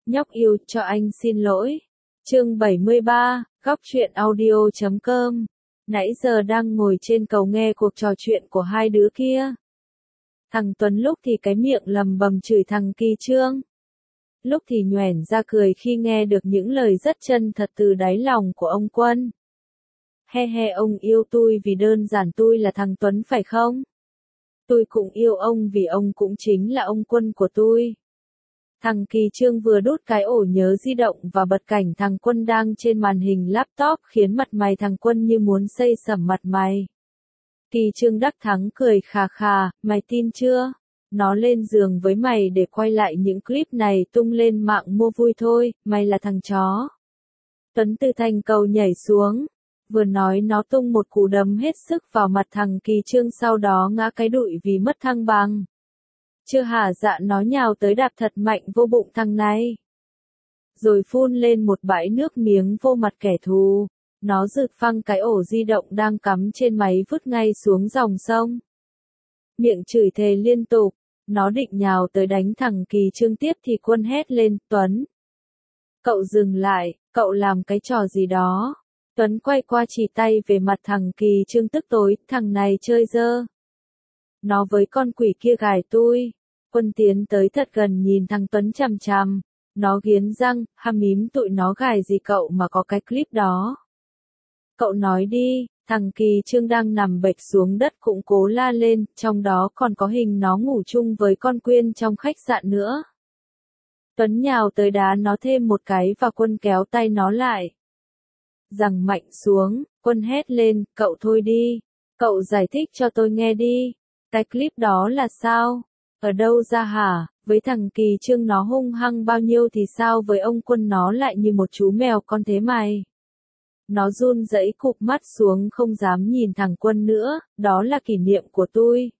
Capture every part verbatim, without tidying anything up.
Nhóc yêu, cho anh xin lỗi. Chương bảy mươi ba, góc truyện audio chấm com. Nãy giờ đang ngồi trên cầu nghe cuộc trò chuyện của hai đứa kia. Thằng Tuấn lúc thì cái miệng lầm bầm chửi thằng Kỳ Trương. Lúc thì nhoẻn ra cười khi nghe được những lời rất chân thật từ đáy lòng của ông Quân. He he, ông yêu tôi vì đơn giản tôi là thằng Tuấn phải không? Tôi cũng yêu ông vì ông cũng chính là ông Quân của tôi. Thằng Kỳ Trương vừa đút cái ổ nhớ di động và bật cảnh thằng Quân đang trên màn hình laptop khiến mặt mày thằng Quân như muốn xây sẩm mặt mày. Kỳ Trương đắc thắng cười khà khà, mày tin chưa? Nó lên giường với mày để quay lại những clip này tung lên mạng mua vui thôi, mày là thằng chó. Tuấn từ thành cầu nhảy xuống, vừa nói nó tung một cú đấm hết sức vào mặt thằng Kỳ Trương, sau đó ngã cái đụi vì mất thăng bằng. Chưa hả dạ, nó nhào tới đạp thật mạnh vô bụng thằng này. Rồi phun lên một bãi nước miếng vô mặt kẻ thù. Nó rực phăng cái ổ di động đang cắm trên máy vứt ngay xuống dòng sông. Miệng chửi thề liên tục. Nó định nhào tới đánh thằng Kỳ Trương tiếp thì Quân hét lên, Tuấn. Cậu dừng lại, cậu làm cái trò gì đó. Tuấn quay qua chỉ tay về mặt thằng Kỳ Trương tức tối, thằng này chơi dơ. Nó với con quỷ kia gài tôi. Quân tiến tới thật gần nhìn thằng Tuấn chằm chằm. Nó nghiến răng, hăm mím, tụi nó gài gì cậu mà có cái clip đó. Cậu nói đi. Thằng Kỳ Trương đang nằm bệt xuống đất cũng cố la lên, trong đó còn có hình nó ngủ chung với con Quyên trong khách sạn nữa. Tuấn nhào tới đá nó thêm một cái và Quân kéo tay nó lại. Giằng mạnh xuống, Quân hét lên, cậu thôi đi, cậu giải thích cho tôi nghe đi, cái clip đó là sao, ở đâu ra hả, với thằng Kỳ Trương nó hung hăng bao nhiêu thì sao với ông Quân nó lại như một chú mèo con thế mày. Nó run rẩy cụp mắt xuống không dám nhìn thằng Quân nữa, đó là kỷ niệm của tôi.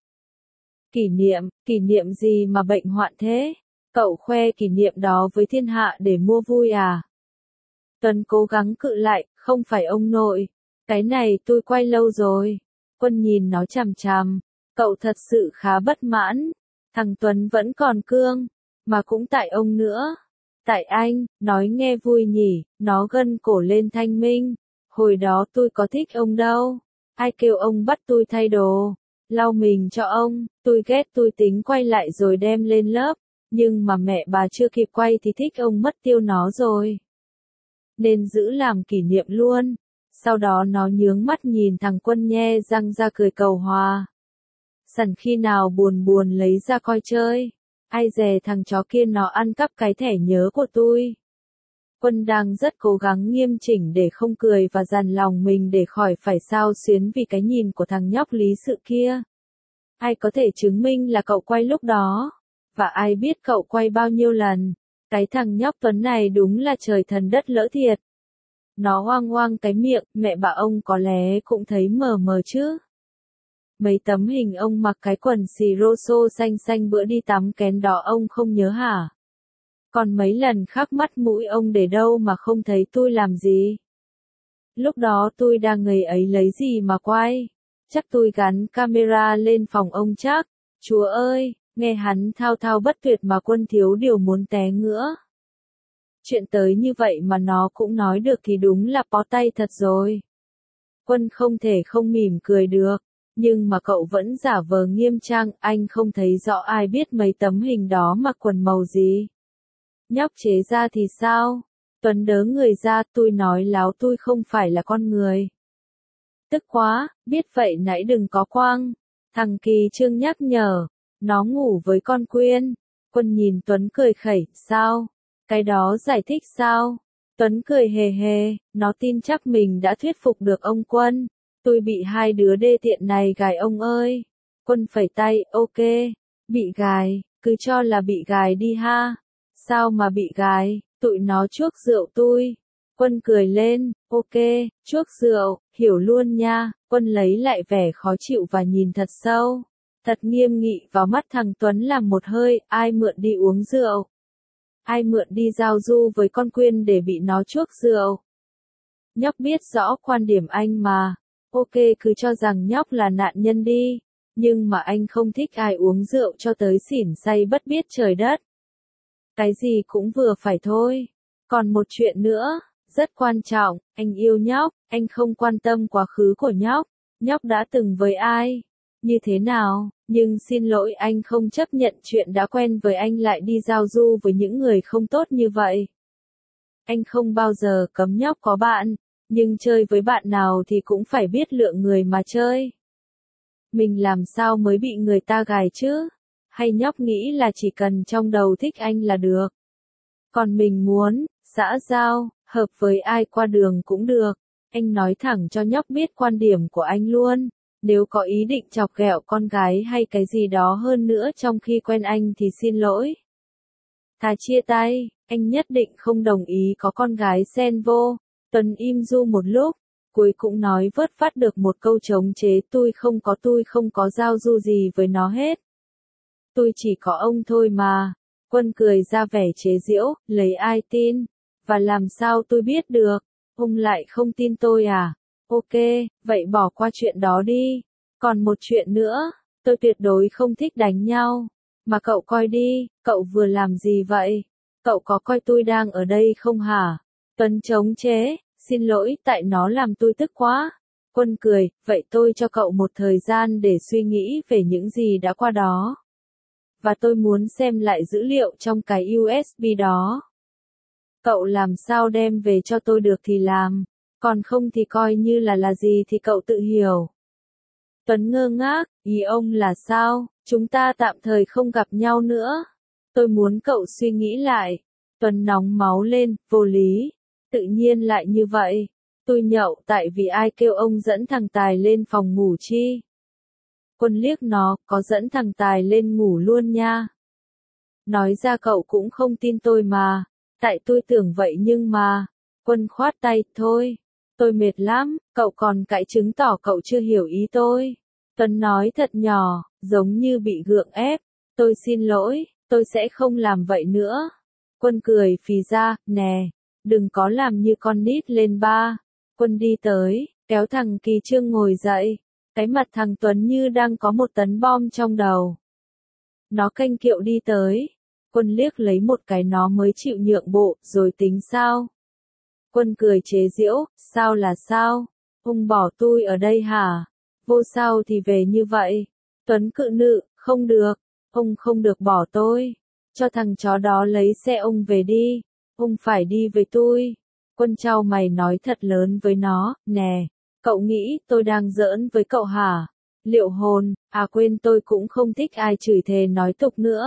Kỷ niệm, kỷ niệm gì mà bệnh hoạn thế? Cậu khoe kỷ niệm đó với thiên hạ để mua vui à? Tuấn cố gắng cự lại, không phải ông nội. Cái này tôi quay lâu rồi. Quân nhìn nó chằm chằm. Cậu thật sự khá bất mãn. Thằng Tuấn vẫn còn cương. Mà cũng tại ông nữa. Tại anh, nói nghe vui nhỉ, nó gân cổ lên thanh minh. Hồi đó tôi có thích ông đâu. Ai kêu ông bắt tôi thay đồ. Lau mình cho ông, tôi ghét tôi tính quay lại rồi đem lên lớp. Nhưng mà mẹ bà chưa kịp quay thì thích ông mất tiêu nó rồi. Nên giữ làm kỷ niệm luôn. Sau đó nó nhướng mắt nhìn thằng Quân nhe răng ra cười cầu hòa. Sẵn khi nào buồn buồn lấy ra coi chơi. Ai dè thằng chó kia nó ăn cắp cái thẻ nhớ của tôi. Quân đang rất cố gắng nghiêm chỉnh để không cười và dằn lòng mình để khỏi phải xao xuyến vì cái nhìn của thằng nhóc lý sự kia. Ai có thể chứng minh là cậu quay lúc đó? Và ai biết cậu quay bao nhiêu lần? Cái thằng nhóc Tuấn này đúng là trời thần đất lỡ thiệt. Nó hoang hoang cái miệng, mẹ bà ông có lẽ cũng thấy mờ mờ chứ. Mấy tấm hình ông mặc cái quần xì rô xô xanh xanh bữa đi tắm kén đó ông không nhớ hả? Còn mấy lần khắc mắt mũi ông để đâu mà không thấy tôi làm gì? Lúc đó tôi đang ngây ấy lấy gì mà quay? Chắc tôi gắn camera lên phòng ông chắc. Chúa ơi, nghe hắn thao thao bất tuyệt mà Quân thiếu điều muốn té ngửa. Chuyện tới như vậy mà nó cũng nói được thì đúng là bó tay thật rồi. Quân không thể không mỉm cười được. Nhưng mà cậu vẫn giả vờ nghiêm trang, anh không thấy rõ ai biết mấy tấm hình đó mặc quần màu gì. Nhóc chế ra thì sao? Tuấn đớ người ra, tôi nói láo tôi không phải là con người. Tức quá, biết vậy nãy đừng có quang. Thằng Kỳ Trương nhắc nhở, nó ngủ với con Quyên. Quân nhìn Tuấn cười khẩy, sao? Cái đó giải thích sao? Tuấn cười hề hề, nó tin chắc mình đã thuyết phục được ông Quân. Tôi bị hai đứa đê tiện này gài ông ơi. Quân phẩy tay, ok. Bị gài, cứ cho là bị gài đi ha. Sao mà bị gài, tụi nó chuốc rượu tôi. Quân cười lên, ok, chuốc rượu, hiểu luôn nha. Quân lấy lại vẻ khó chịu và nhìn thật sâu, thật nghiêm nghị vào mắt thằng Tuấn làm một hơi, ai mượn đi uống rượu? Ai mượn đi giao du với con Quyên để bị nó chuốc rượu? Nhóc biết rõ quan điểm anh mà. Ok, cứ cho rằng nhóc là nạn nhân đi. Nhưng mà anh không thích ai uống rượu cho tới xỉn say bất biết trời đất. Cái gì cũng vừa phải thôi. Còn một chuyện nữa, rất quan trọng, anh yêu nhóc, anh không quan tâm quá khứ của nhóc. Nhóc đã từng với ai? Như thế nào? Nhưng xin lỗi anh không chấp nhận chuyện đã quen với anh lại đi giao du với những người không tốt như vậy. Anh không bao giờ cấm nhóc có bạn, nhưng chơi với bạn nào thì cũng phải biết lựa người mà chơi. Mình làm sao mới bị người ta gài chứ? Hay nhóc nghĩ là chỉ cần trong đầu thích anh là được? Còn mình muốn, xã giao, hợp với ai qua đường cũng được. Anh nói thẳng cho nhóc biết quan điểm của anh luôn. Nếu có ý định chọc ghẹo con gái hay cái gì đó hơn nữa trong khi quen anh thì xin lỗi. Thà chia tay, anh nhất định không đồng ý có con gái xen vô. Tuấn im du một lúc, cuối cũng nói vớt vát được một câu chống chế tôi không có tôi không có giao du gì với nó hết. Tôi chỉ có ông thôi mà. Quân cười ra vẻ chế giễu, lấy ai tin? Và làm sao tôi biết được? Ông lại không tin tôi à? Ok, vậy bỏ qua chuyện đó đi. Còn một chuyện nữa, tôi tuyệt đối không thích đánh nhau. Mà cậu coi đi, cậu vừa làm gì vậy? Cậu có coi tôi đang ở đây không hả? Tuấn chống chế, xin lỗi tại nó làm tôi tức quá. Quân cười, vậy tôi cho cậu một thời gian để suy nghĩ về những gì đã qua đó. Và tôi muốn xem lại dữ liệu trong cái u ét bê đó. Cậu làm sao đem về cho tôi được thì làm, còn không thì coi như là là gì thì cậu tự hiểu. Tuấn ngơ ngác, ý ông là sao, chúng ta tạm thời không gặp nhau nữa. Tôi muốn cậu suy nghĩ lại. Tuấn nóng máu lên, vô lý. Tự nhiên lại như vậy. Tôi nhậu tại vì ai kêu ông dẫn thằng Tài lên phòng ngủ chi. Quân liếc nó, có dẫn thằng Tài lên ngủ luôn nha. Nói ra cậu cũng không tin tôi mà. Tại tôi tưởng vậy nhưng mà. Quân khoát tay, thôi. Tôi mệt lắm, cậu còn cãi chứng tỏ cậu chưa hiểu ý tôi. Tuấn nói thật nhỏ, giống như bị gượng ép. Tôi xin lỗi, tôi sẽ không làm vậy nữa. Quân cười phì ra, nè, đừng có làm như con nít lên ba. Quân đi tới, kéo thằng Kỳ Trương ngồi dậy. Cái mặt thằng Tuấn như đang có một tấn bom trong đầu. Nó canh kiệu đi tới. Quân liếc lấy một cái nó mới chịu nhượng bộ, rồi tính sao? Quân cười chế giễu, sao là sao? Ông bỏ tôi ở đây hả? Vô sao thì về như vậy. Tuấn cự nự, không được. Ông không được bỏ tôi. Cho thằng chó đó lấy xe ông về đi. Ông phải đi với tôi. Quân trao mày nói thật lớn với nó, nè. Cậu nghĩ tôi đang giỡn với cậu hả? Liệu hồn, à quên tôi cũng không thích ai chửi thề nói tục nữa.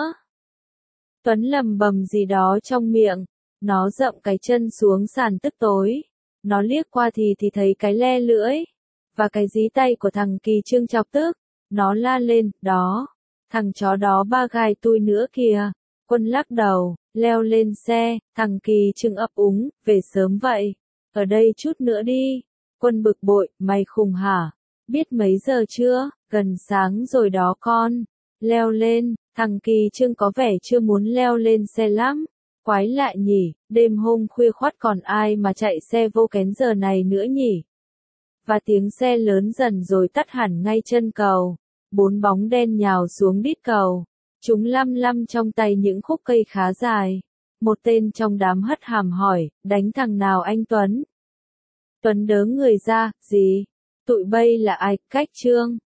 Tuấn lầm bầm gì đó trong miệng. Nó dậm cái chân xuống sàn tức tối. Nó liếc qua thì thì thấy cái le lưỡi. Và cái dí tay của thằng Kỳ Trương chọc tức. Nó la lên, đó. Thằng chó đó ba gai tôi nữa kìa. Quân lắc đầu, leo lên xe. Thằng Kỳ Trương ấp úng, về sớm vậy. Ở đây chút nữa đi. Quân bực bội, mày khùng hả? Biết mấy giờ chưa? Gần sáng rồi đó con. Leo lên, thằng Kỳ Trương có vẻ chưa muốn leo lên xe lắm. Quái lại nhỉ, đêm hôm khuya khoắt còn ai mà chạy xe vô kén giờ này nữa nhỉ? Và tiếng xe lớn dần rồi tắt hẳn ngay chân cầu. Bốn bóng đen nhào xuống đít cầu. Chúng lăm lăm trong tay những khúc cây khá dài. Một tên trong đám hất hàm hỏi, đánh thằng nào anh Tuấn? Tuấn đớ người ra, gì? Tụi bay là ai, Cách Trương?